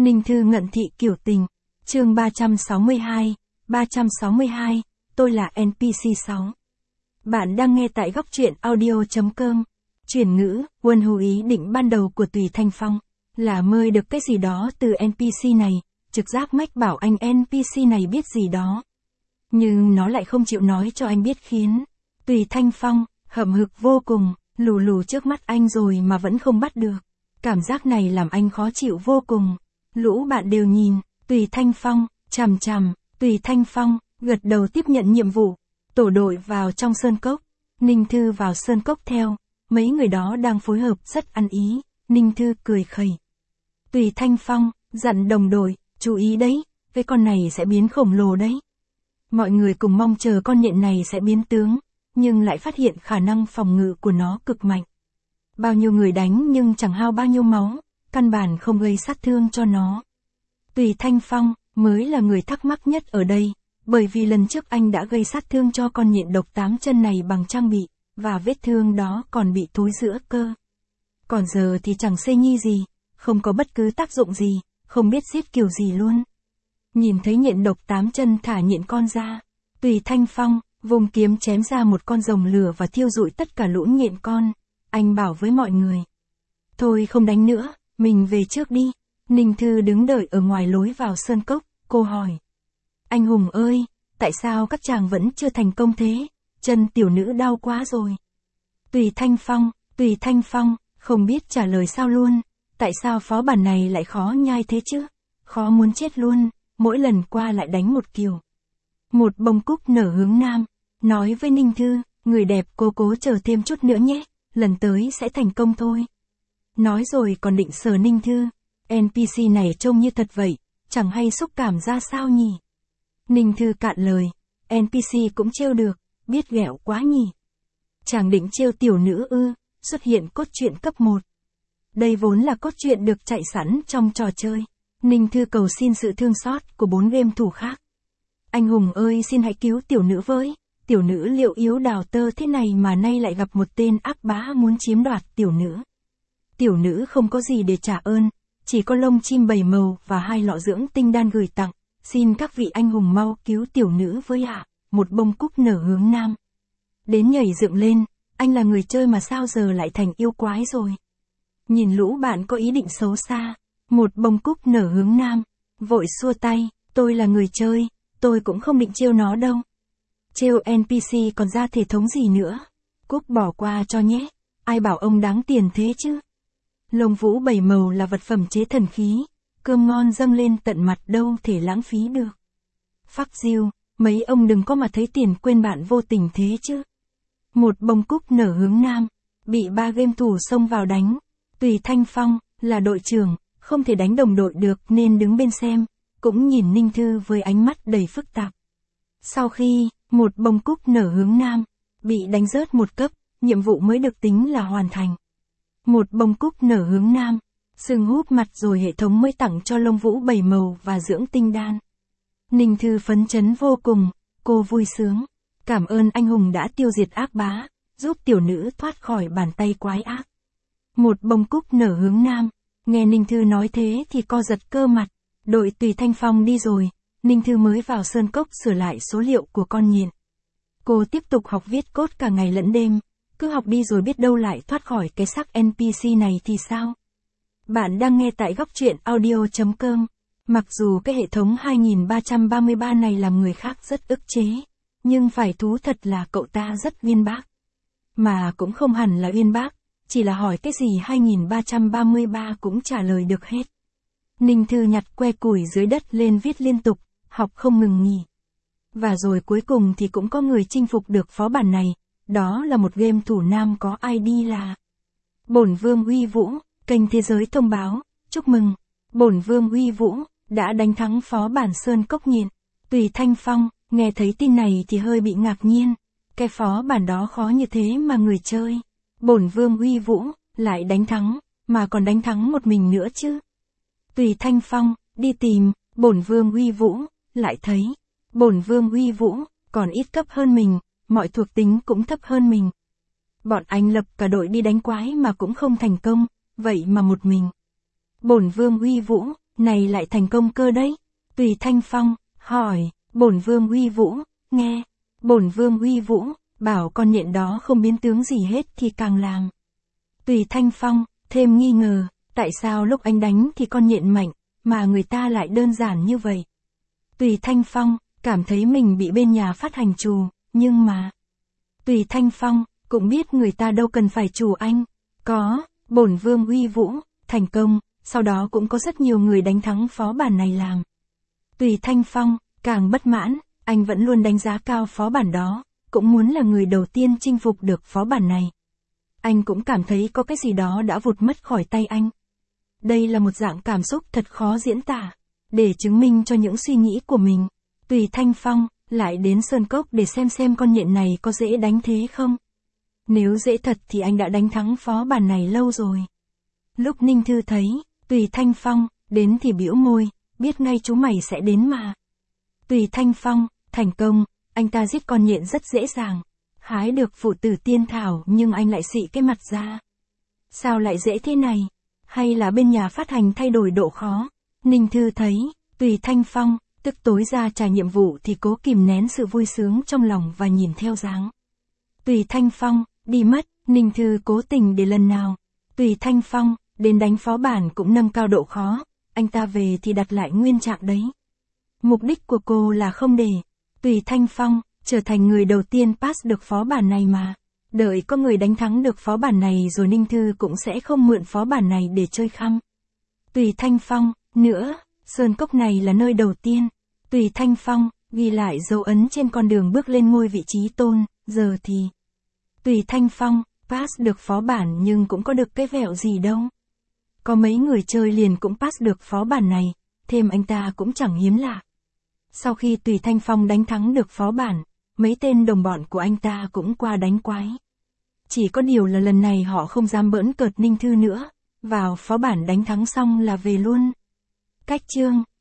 Ninh Thư ngận thị kiểu tình. Chương 362, tôi là NPC 6. Bạn đang nghe tại góc truyện audio.com. Chuyển ngữ, Quân Hù ý định ban đầu của Tùy Thanh Phong là mời được cái gì đó từ NPC này, trực giác mách bảo anh NPC này biết gì đó. Nhưng nó lại không chịu nói cho anh biết khiến Tùy Thanh Phong hậm hực vô cùng, lù lù trước mắt anh rồi mà vẫn không bắt được. Cảm giác này làm anh khó chịu vô cùng. Lũ bạn đều nhìn Tùy Thanh Phong chằm chằm. Tùy Thanh Phong gật đầu tiếp nhận nhiệm vụ. Tổ đội vào trong sơn cốc. Ninh Thư vào sơn cốc theo. Mấy người đó đang phối hợp rất ăn ý. Ninh Thư cười khẩy. Tùy Thanh Phong dặn đồng đội, chú ý đấy, cái con này sẽ biến khổng lồ đấy. Mọi người cùng mong chờ con nhện này sẽ biến tướng, nhưng lại phát hiện khả năng phòng ngự của nó cực mạnh. Bao nhiêu người đánh nhưng chẳng hao bao nhiêu máu, căn bản không gây sát thương cho nó. Tùy Thanh Phong mới là người thắc mắc nhất ở đây, bởi vì lần trước anh đã gây sát thương cho con nhện độc 8 chân này bằng trang bị, và vết thương đó còn bị thối rữa cơ. Còn giờ thì chẳng xê nhi gì, không có bất cứ tác dụng gì, không biết giết kiểu gì luôn. Nhìn thấy nhện độc 8 chân thả nhện con ra, Tùy Thanh Phong vùng kiếm chém ra một con rồng lửa và thiêu rụi tất cả lũ nhện con. Anh bảo với mọi người, thôi không đánh nữa, mình về trước đi. Ninh Thư đứng đợi ở ngoài lối vào sơn cốc, cô hỏi, anh Hùng ơi, tại sao các chàng vẫn chưa thành công thế, chân tiểu nữ đau quá rồi. Tùy Thanh Phong, không biết trả lời sao luôn, tại sao phó bản này lại khó nhai thế chứ, khó muốn chết luôn, mỗi lần qua lại đánh một kiểu. Một bông cúc nở hướng nam, nói với Ninh Thư, người đẹp cô cố chờ thêm chút nữa nhé, lần tới sẽ thành công thôi. Nói rồi còn định sờ Ninh Thư, NPC này trông như thật vậy, chẳng hay xúc cảm ra sao nhỉ. Ninh Thư cạn lời, NPC cũng trêu được, biết ghẹo quá nhỉ. Chàng định trêu tiểu nữ ư, xuất hiện cốt truyện cấp 1. Đây vốn là cốt truyện được chạy sẵn trong trò chơi. Ninh Thư cầu xin sự thương xót của 4 game thủ khác. Anh Hùng ơi xin hãy cứu tiểu nữ với, tiểu nữ liệu yếu đào tơ thế này mà nay lại gặp một tên ác bá muốn chiếm đoạt tiểu nữ. Tiểu nữ không có gì để trả ơn, chỉ có lông chim 7 màu và 2 lọ dưỡng tinh đan gửi tặng, xin các vị anh hùng mau cứu tiểu nữ với ạ. Một bông cúc nở hướng nam. Đến nhảy dựng lên, anh là người chơi mà sao giờ lại thành yêu quái rồi. Nhìn lũ bạn có ý định xấu xa, một bông cúc nở hướng nam, vội xua tay, tôi là người chơi, tôi cũng không định trêu nó đâu. Trêu NPC còn ra thể thống gì nữa, cúc bỏ qua cho nhé, ai bảo ông đáng tiền thế chứ. Lông vũ 7 màu là vật phẩm chế thần khí, cơm ngon dâng lên tận mặt đâu thể lãng phí được. Phắc diêu, mấy ông đừng có mà thấy tiền quên bạn vô tình thế chứ. Một bông cúc nở hướng nam, bị 3 game thủ xông vào đánh. Tùy Thanh Phong là đội trưởng, không thể đánh đồng đội được nên đứng bên xem, cũng nhìn Ninh Thư với ánh mắt đầy phức tạp. Sau khi một bông cúc nở hướng nam bị đánh rớt một cấp, nhiệm vụ mới được tính là hoàn thành. Một bông cúc nở hướng nam, sưng húp mặt rồi hệ thống mới tặng cho lông vũ 7 màu và dưỡng tinh đan. Ninh Thư phấn chấn vô cùng, cô vui sướng. Cảm ơn anh Hùng đã tiêu diệt ác bá, giúp tiểu nữ thoát khỏi bàn tay quái ác. Một bông cúc nở hướng nam, nghe Ninh Thư nói thế thì co giật cơ mặt. Đội Tùy Thanh Phong đi rồi, Ninh Thư mới vào sơn cốc sửa lại số liệu của con nhện. Cô tiếp tục học viết code cả ngày lẫn đêm, cứ học đi rồi biết đâu lại thoát khỏi cái xác NPC này thì sao. Bạn đang nghe tại góc truyện audio.com. Mặc dù cái hệ thống 2333 này làm người khác rất ức chế, nhưng phải thú thật là cậu ta rất uyên bác. Mà cũng không hẳn là uyên bác, chỉ là hỏi cái gì 2333 cũng trả lời được hết. Ninh Thư nhặt que củi dưới đất lên viết liên tục, học không ngừng nghỉ. Và rồi cuối cùng thì cũng có người chinh phục được phó bản này, đó là một game thủ nam có ID là Bổn Vương Uy Vũ. Kênh Thế Giới thông báo, chúc mừng, Bổn Vương Uy Vũ đã đánh thắng phó bản sơn cốc nhện. Tùy Thanh Phong nghe thấy tin này thì hơi bị ngạc nhiên, cái phó bản đó khó như thế mà người chơi Bổn Vương Uy Vũ lại đánh thắng, mà còn đánh thắng một mình nữa chứ. Tùy Thanh Phong đi tìm Bổn Vương Uy Vũ, lại thấy Bổn Vương Uy Vũ còn ít cấp hơn mình, mọi thuộc tính cũng thấp hơn mình. Bọn anh lập cả đội đi đánh quái mà cũng không thành công, vậy mà một mình Bổn Vương Uy Vũ này lại thành công cơ đấy. Tùy Thanh Phong, hỏi, bổn vương uy vũ, nghe, bổn vương uy vũ, bảo con nhện đó không biến tướng gì hết thì càng làm. Tùy Thanh Phong, thêm nghi ngờ, tại sao lúc anh đánh thì con nhện mạnh, mà người ta lại đơn giản như vậy. Tùy Thanh Phong, cảm thấy mình bị bên nhà phát hành trù, nhưng mà... Tùy Thanh Phong, cũng biết người ta đâu cần phải trù anh. Có, bổn vương uy vũ, thành công, sau đó cũng có rất nhiều người đánh thắng phó bản này làm. Tùy Thanh Phong, càng bất mãn, anh vẫn luôn đánh giá cao phó bản đó, cũng muốn là người đầu tiên chinh phục được phó bản này. Anh cũng cảm thấy có cái gì đó đã vụt mất khỏi tay anh. Đây là một dạng cảm xúc thật khó diễn tả. Để chứng minh cho những suy nghĩ của mình, Tùy Thanh Phong lại đến Sơn Cốc để xem con nhện này có dễ đánh thế không. Nếu dễ thật thì anh đã đánh thắng phó bản này lâu rồi. Lúc Ninh Thư thấy Tùy Thanh Phong đến thì bĩu môi, biết ngay chú mày sẽ đến mà. Tùy Thanh Phong, thành công, anh ta giết con nhện rất dễ dàng. Hái được phụ tử tiên thảo nhưng anh lại xị cái mặt ra. Sao lại dễ thế này? Hay là bên nhà phát hành thay đổi độ khó? Ninh Thư thấy, Tùy Thanh Phong, tức tối ra trả nhiệm vụ thì cố kìm nén sự vui sướng trong lòng và nhìn theo dáng. Tùy Thanh Phong, đi mất, Ninh Thư cố tình để lần nào. Tùy Thanh Phong, đến đánh phó bản cũng nâng cao độ khó, anh ta về thì đặt lại nguyên trạng đấy. Mục đích của cô là không để Tùy Thanh Phong trở thành người đầu tiên pass được phó bản này mà. Đợi có người đánh thắng được phó bản này rồi Ninh Thư cũng sẽ không mượn phó bản này để chơi khăm. Tùy Thanh Phong, nữa, Sơn Cốc này là nơi đầu tiên. Tùy Thanh Phong, ghi lại dấu ấn trên con đường bước lên ngôi vị trí tôn, giờ thì... Tùy Thanh Phong, pass được phó bản nhưng cũng có được cái vẹo gì đâu. Có mấy người chơi liền cũng pass được phó bản này, thêm anh ta cũng chẳng hiếm lạ. Sau khi Tùy Thanh Phong đánh thắng được phó bản, mấy tên đồng bọn của anh ta cũng qua đánh quái. Chỉ có điều là lần này họ không dám bỡn cợt Ninh Thư nữa, vào phó bản đánh thắng xong là về luôn. Cách chương